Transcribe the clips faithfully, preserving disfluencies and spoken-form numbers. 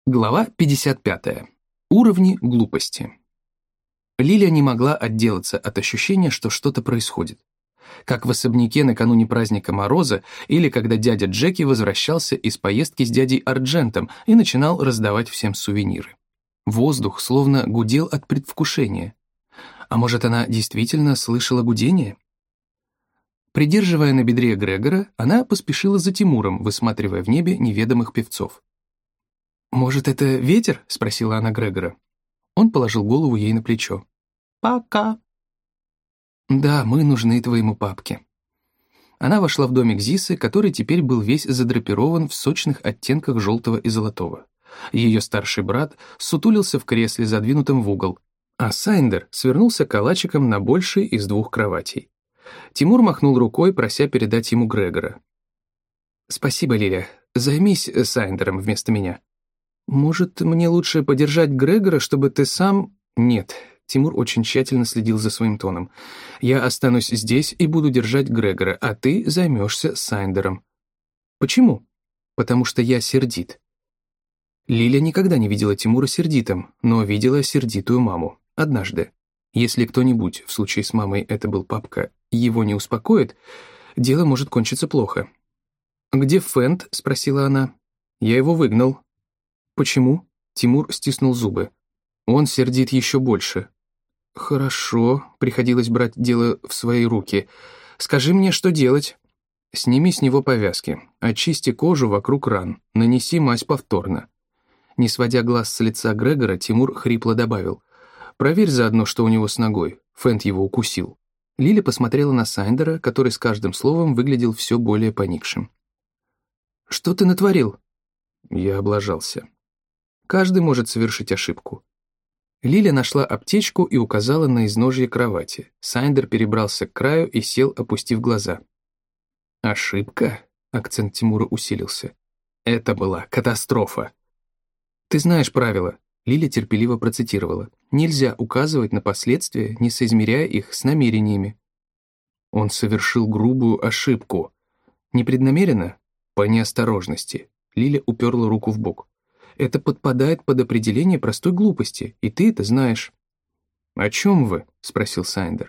Глава пятьдесят пятая. Уровни глупости. Лиля не могла отделаться от ощущения, что что-то происходит. Как в особняке накануне праздника Мороза или когда дядя Джеки возвращался из поездки с дядей Арджентом и начинал раздавать всем сувениры. Воздух словно гудел от предвкушения. А может, она действительно слышала гудение? Придерживая на бедре Грегора, она поспешила за Тимуром, высматривая в небе неведомых певцов. «Может, это ветер?» — спросила она Грегора. Он положил голову ей на плечо. «Пока». «Да, мы нужны твоему папке». Она вошла в домик Зисы, который теперь был весь задрапирован в сочных оттенках желтого и золотого. Ее старший брат сутулился в кресле, задвинутом в угол, а Сайндер свернулся калачиком на большей из двух кроватей. Тимур махнул рукой, прося передать ему Грегора. «Спасибо, Лиля. Займись Сайндером вместо меня». «Может, мне лучше подержать Грегора, чтобы ты сам...» «Нет», — Тимур очень тщательно следил за своим тоном. «Я останусь здесь и буду держать Грегора, а ты займешься Сайндером». «Почему?» «Потому что я сердит». Лиля никогда не видела Тимура сердитым, но видела сердитую маму. Однажды. Если кто-нибудь, в случае с мамой это был папка, его не успокоит, дело может кончиться плохо. «Где Фэнд?» — спросила она. «Я его выгнал». «Почему?» — Тимур стиснул зубы. «Он сердит еще больше». «Хорошо», — приходилось брать дело в свои руки. «Скажи мне, что делать?» «Сними с него повязки, очисти кожу вокруг ран, нанеси мазь повторно». Не сводя глаз с лица Грегора, Тимур хрипло добавил. «Проверь заодно, что у него с ногой. Фэнд его укусил». Лиля посмотрела на Сайндера, который с каждым словом выглядел все более поникшим. «Что ты натворил?» Я облажался. Каждый может совершить ошибку. Лиля нашла аптечку и указала на изножье кровати. Сайндер перебрался к краю и сел, опустив глаза. «Ошибка?» — акцент Тимура усилился. «Это была катастрофа». «Ты знаешь правила», — Лиля терпеливо процитировала. «Нельзя указывать на последствия, не соизмеряя их с намерениями». Он совершил грубую ошибку. Непреднамеренно? По неосторожности. Лиля уперла руку в бок. Это подпадает под определение простой глупости, и ты это знаешь». «О чем вы?» — спросил Сайндер.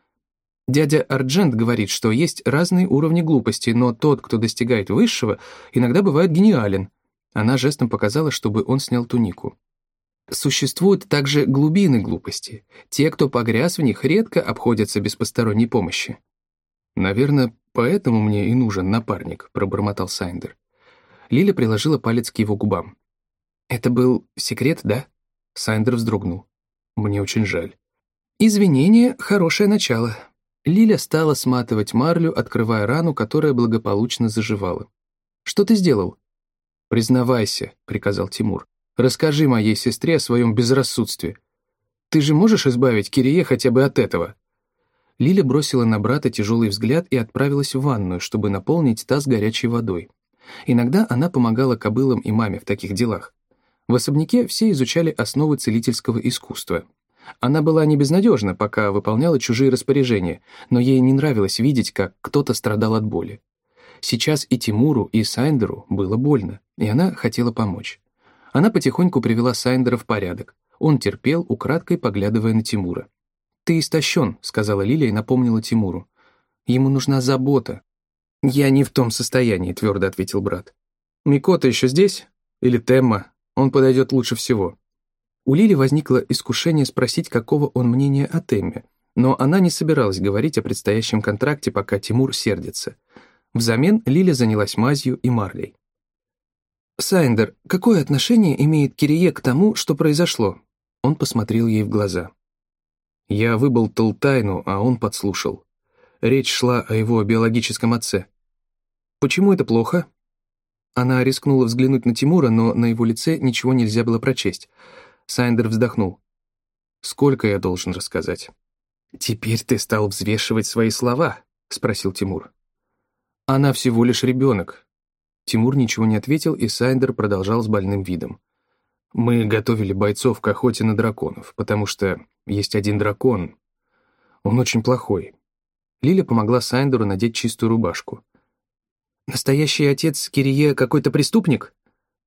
«Дядя Арджент говорит, что есть разные уровни глупости, но тот, кто достигает высшего, иногда бывает гениален». Она жестом показала, чтобы он снял тунику. «Существуют также глубины глупости. Те, кто погряз в них, редко обходятся без посторонней помощи». «Наверное, поэтому мне и нужен напарник», — пробормотал Сайндер. Лиля приложила палец к его губам. «Это был секрет, да?» Сайндер вздрогнул. «Мне очень жаль». «Извинение — хорошее начало». Лиля стала сматывать марлю, открывая рану, которая благополучно заживала. «Что ты сделал?» «Признавайся», — приказал Тимур. «Расскажи моей сестре о своем безрассудстве. Ты же можешь избавить Кирие хотя бы от этого?» Лиля бросила на брата тяжелый взгляд и отправилась в ванную, чтобы наполнить таз горячей водой. Иногда она помогала кобылам и маме в таких делах. В особняке все изучали основы целительского искусства. Она была не безнадежна, пока выполняла чужие распоряжения, но ей не нравилось видеть, как кто-то страдал от боли. Сейчас и Тимуру, и Сайндеру было больно, и она хотела помочь. Она потихоньку привела Сайндера в порядок. Он терпел, украдкой поглядывая на Тимура. «Ты истощен», — сказала Лиля и напомнила Тимуру. «Ему нужна забота». «Я не в том состоянии», — твердо ответил брат. «Микота еще здесь? Или Темма? Он подойдет лучше всего». У Лили возникло искушение спросить, какого он мнения о Темме, но она не собиралась говорить о предстоящем контракте, пока Тимур сердится. Взамен Лиля занялась мазью и марлей. «Сайндер, какое отношение имеет Кирие к тому, что произошло?» Он посмотрел ей в глаза. «Я выболтал тайну, а он подслушал. Речь шла о его биологическом отце». «Почему это плохо?» Она рискнула взглянуть на Тимура, но на его лице ничего нельзя было прочесть. Сайндер вздохнул. «Сколько я должен рассказать?» «Теперь ты стал взвешивать свои слова?» — спросил Тимур. «Она всего лишь ребенок». Тимур ничего не ответил, и Сайндер продолжал с больным видом. «Мы готовили бойцов к охоте на драконов, потому что есть один дракон. Он очень плохой». Лиля помогла Сайндеру надеть чистую рубашку. «Настоящий отец Кирие какой-то преступник?»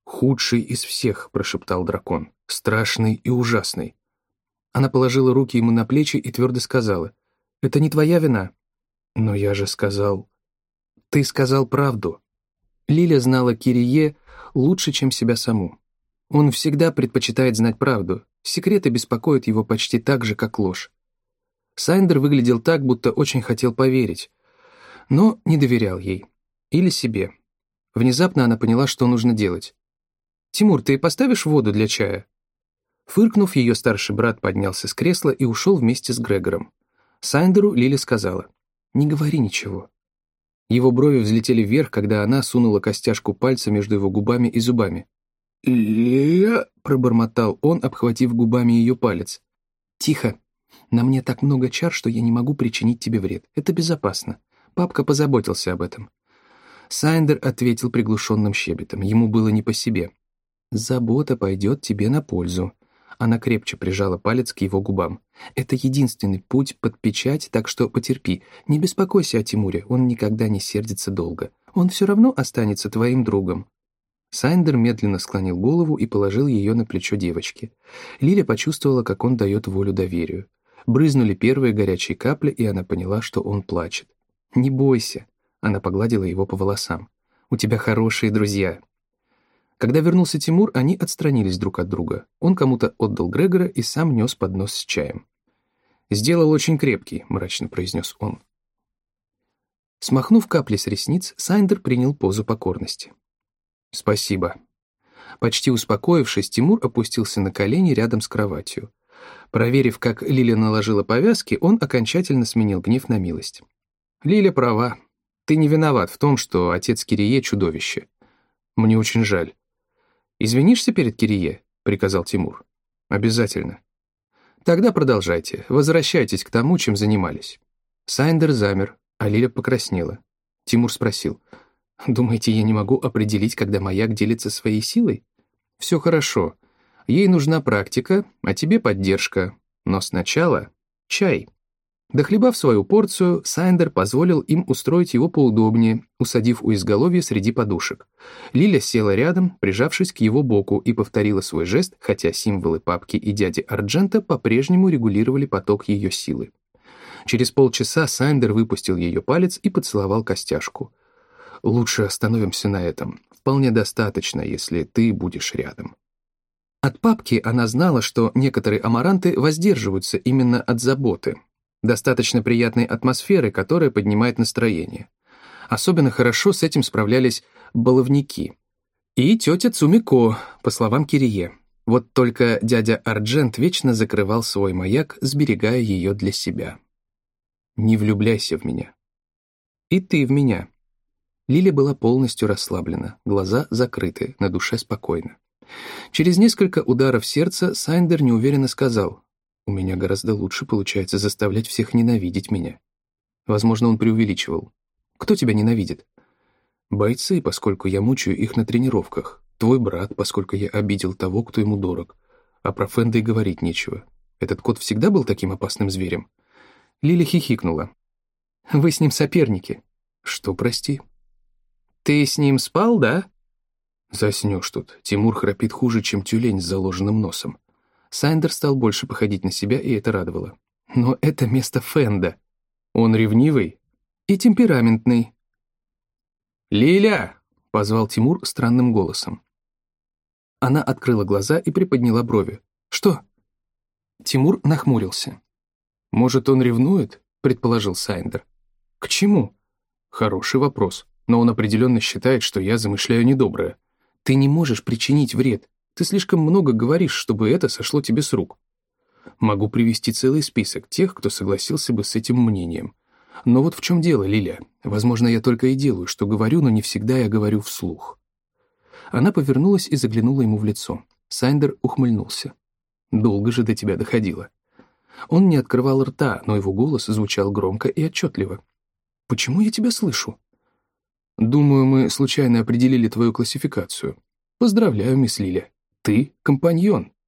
«Худший из всех», — прошептал дракон, — «страшный и ужасный». Она положила руки ему на плечи и твердо сказала: «Это не твоя вина». «Но я же сказал...» «Ты сказал правду». Лиля знала Кирие лучше, чем себя саму. Он всегда предпочитает знать правду, секреты беспокоят его почти так же, как ложь. Сайндер выглядел так, будто очень хотел поверить, но не доверял ей. Или себе. Внезапно она поняла, что нужно делать. «Тимур, ты поставишь воду для чая?» Фыркнув, ее старший брат поднялся с кресла и ушел вместе с Грегором. Сайндеру Лиля сказала: «Не говори ничего». Его брови взлетели вверх, когда она сунула костяшку пальца между его губами и зубами. «Лиля», — пробормотал он, обхватив губами ее палец. «Тихо. На мне так много чар, что я не могу причинить тебе вред. Это безопасно. Папка позаботился об этом». Сайндер ответил приглушенным щебетом. Ему было не по себе. «Забота пойдет тебе на пользу». Она крепче прижала палец к его губам. «Это единственный путь под печать, так что потерпи. Не беспокойся о Тимуре, он никогда не сердится долго. Он все равно останется твоим другом». Сайндер медленно склонил голову и положил ее на плечо девочки. Лиля почувствовала, как он дает волю доверию. Брызнули первые горячие капли, и она поняла, что он плачет. «Не бойся», — она погладила его по волосам. «У тебя хорошие друзья». Когда вернулся Тимур, они отстранились друг от друга. Он кому-то отдал Грегора и сам нес поднос с чаем. «Сделал очень крепкий», — мрачно произнес он. Смахнув капли с ресниц, Сайндер принял позу покорности. «Спасибо». Почти успокоившись, Тимур опустился на колени рядом с кроватью. Проверив, как Лиля наложила повязки, он окончательно сменил гнев на милость. «Лиля права. Ты не виноват в том, что отец Кирие — чудовище. Мне очень жаль». «Извинишься перед Кирие?» — приказал Тимур. «Обязательно». «Тогда продолжайте. Возвращайтесь к тому, чем занимались». Сайндер замер, а Лиля покраснела. Тимур спросил: «Думаете, я не могу определить, когда маяк делится своей силой? Все хорошо. Ей нужна практика, а тебе поддержка. Но сначала чай». Дохлебав свою порцию, Сайндер позволил им устроить его поудобнее, усадив у изголовья среди подушек. Лиля села рядом, прижавшись к его боку, и повторила свой жест, хотя символы папки и дяди Арджента по-прежнему регулировали поток ее силы. Через полчаса Сайндер выпустил ее палец и поцеловал костяшку. «Лучше остановимся на этом. Вполне достаточно, если ты будешь рядом». От папки она знала, что некоторые амаранты воздерживаются именно от заботы. Достаточно приятной атмосферы, которая поднимает настроение. Особенно хорошо с этим справлялись баловники. И тетя Цумико, по словам Кирие. Вот только дядя Арджент вечно закрывал свой маяк, сберегая ее для себя. «Не влюбляйся в меня». «И ты в меня». Лиля была полностью расслаблена, глаза закрыты, на душе спокойно. Через несколько ударов сердца Сайндер неуверенно сказал: «У меня гораздо лучше получается заставлять всех ненавидеть меня». Возможно, он преувеличивал. «Кто тебя ненавидит?» «Бойцы, поскольку я мучаю их на тренировках. Твой брат, поскольку я обидел того, кто ему дорог. А про Фэнда и говорить нечего. Этот кот всегда был таким опасным зверем?» Лиля хихикнула. «Вы с ним соперники». «Что, прости?» «Ты с ним спал, да?» «Заснешь тут. Тимур храпит хуже, чем тюлень с заложенным носом». Сайндер стал больше походить на себя, и это радовало. «Но это место Фэнда. Он ревнивый и темпераментный». «Лиля!» — позвал Тимур странным голосом. Она открыла глаза и приподняла брови. «Что?» Тимур нахмурился. «Может, он ревнует?» — предположил Сайндер. «К чему?» «Хороший вопрос, но он определенно считает, что я замышляю недоброе. Ты не можешь причинить вред. Ты слишком много говоришь, чтобы это сошло тебе с рук. Могу привести целый список тех, кто согласился бы с этим мнением. Но вот в чем дело, Лиля. Возможно, я только и делаю, что говорю, но не всегда я говорю вслух». Она повернулась и заглянула ему в лицо. Сайндер ухмыльнулся. «Долго же до тебя доходило». Он не открывал рта, но его голос звучал громко и отчетливо. «Почему я тебя слышу?» «Думаю, мы случайно определили твою классификацию. Поздравляю, мисс Лиля. Ты — компаньон».